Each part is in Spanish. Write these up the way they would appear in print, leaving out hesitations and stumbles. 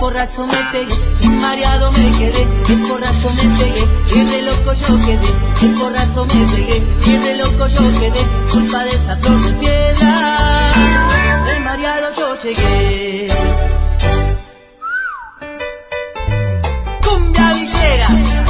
porrazo me pegué, mareado me quedé, el porrazo me pegué, y de loco yo quedé, el porrazo me pegué, y de loco yo quedé, culpa de esa flor de piedra, de mareado yo llegué. Cumbia villera.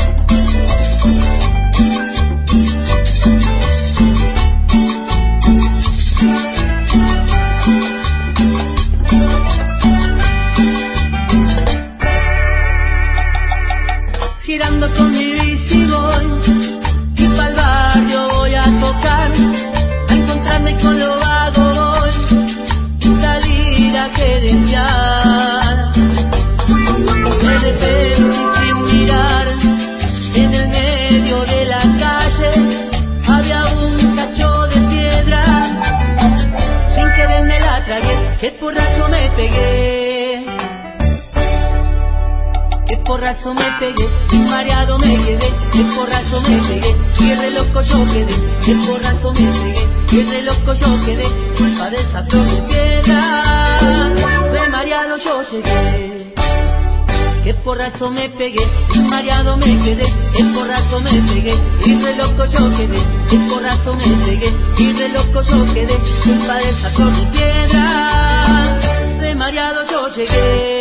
Girando con mi bici voy, y pa'l barrio voy a tocar, a encontrarme con lo vago voy, y salir a querenciar. De repente y sin mirar, en el medio de la calle, había un cacho de piedra, sin querer me la tragué, qué porrazo me pegué. Qué porrazo me pegué, mareado me quedé, qué porrazo me pegué, y re loco yo quedé, qué porrazo me pegué, y re loco yo quedé, culpa de esa flor de piedra, re mareado yo llegué. Qué porrazo me pegué, mareado me quedé, qué porrazo me pegué, y re loco yo quedé, qué porrazo me pegué, y re loco yo quedé, culpa de esa flor de piedra, re mareado yo llegué.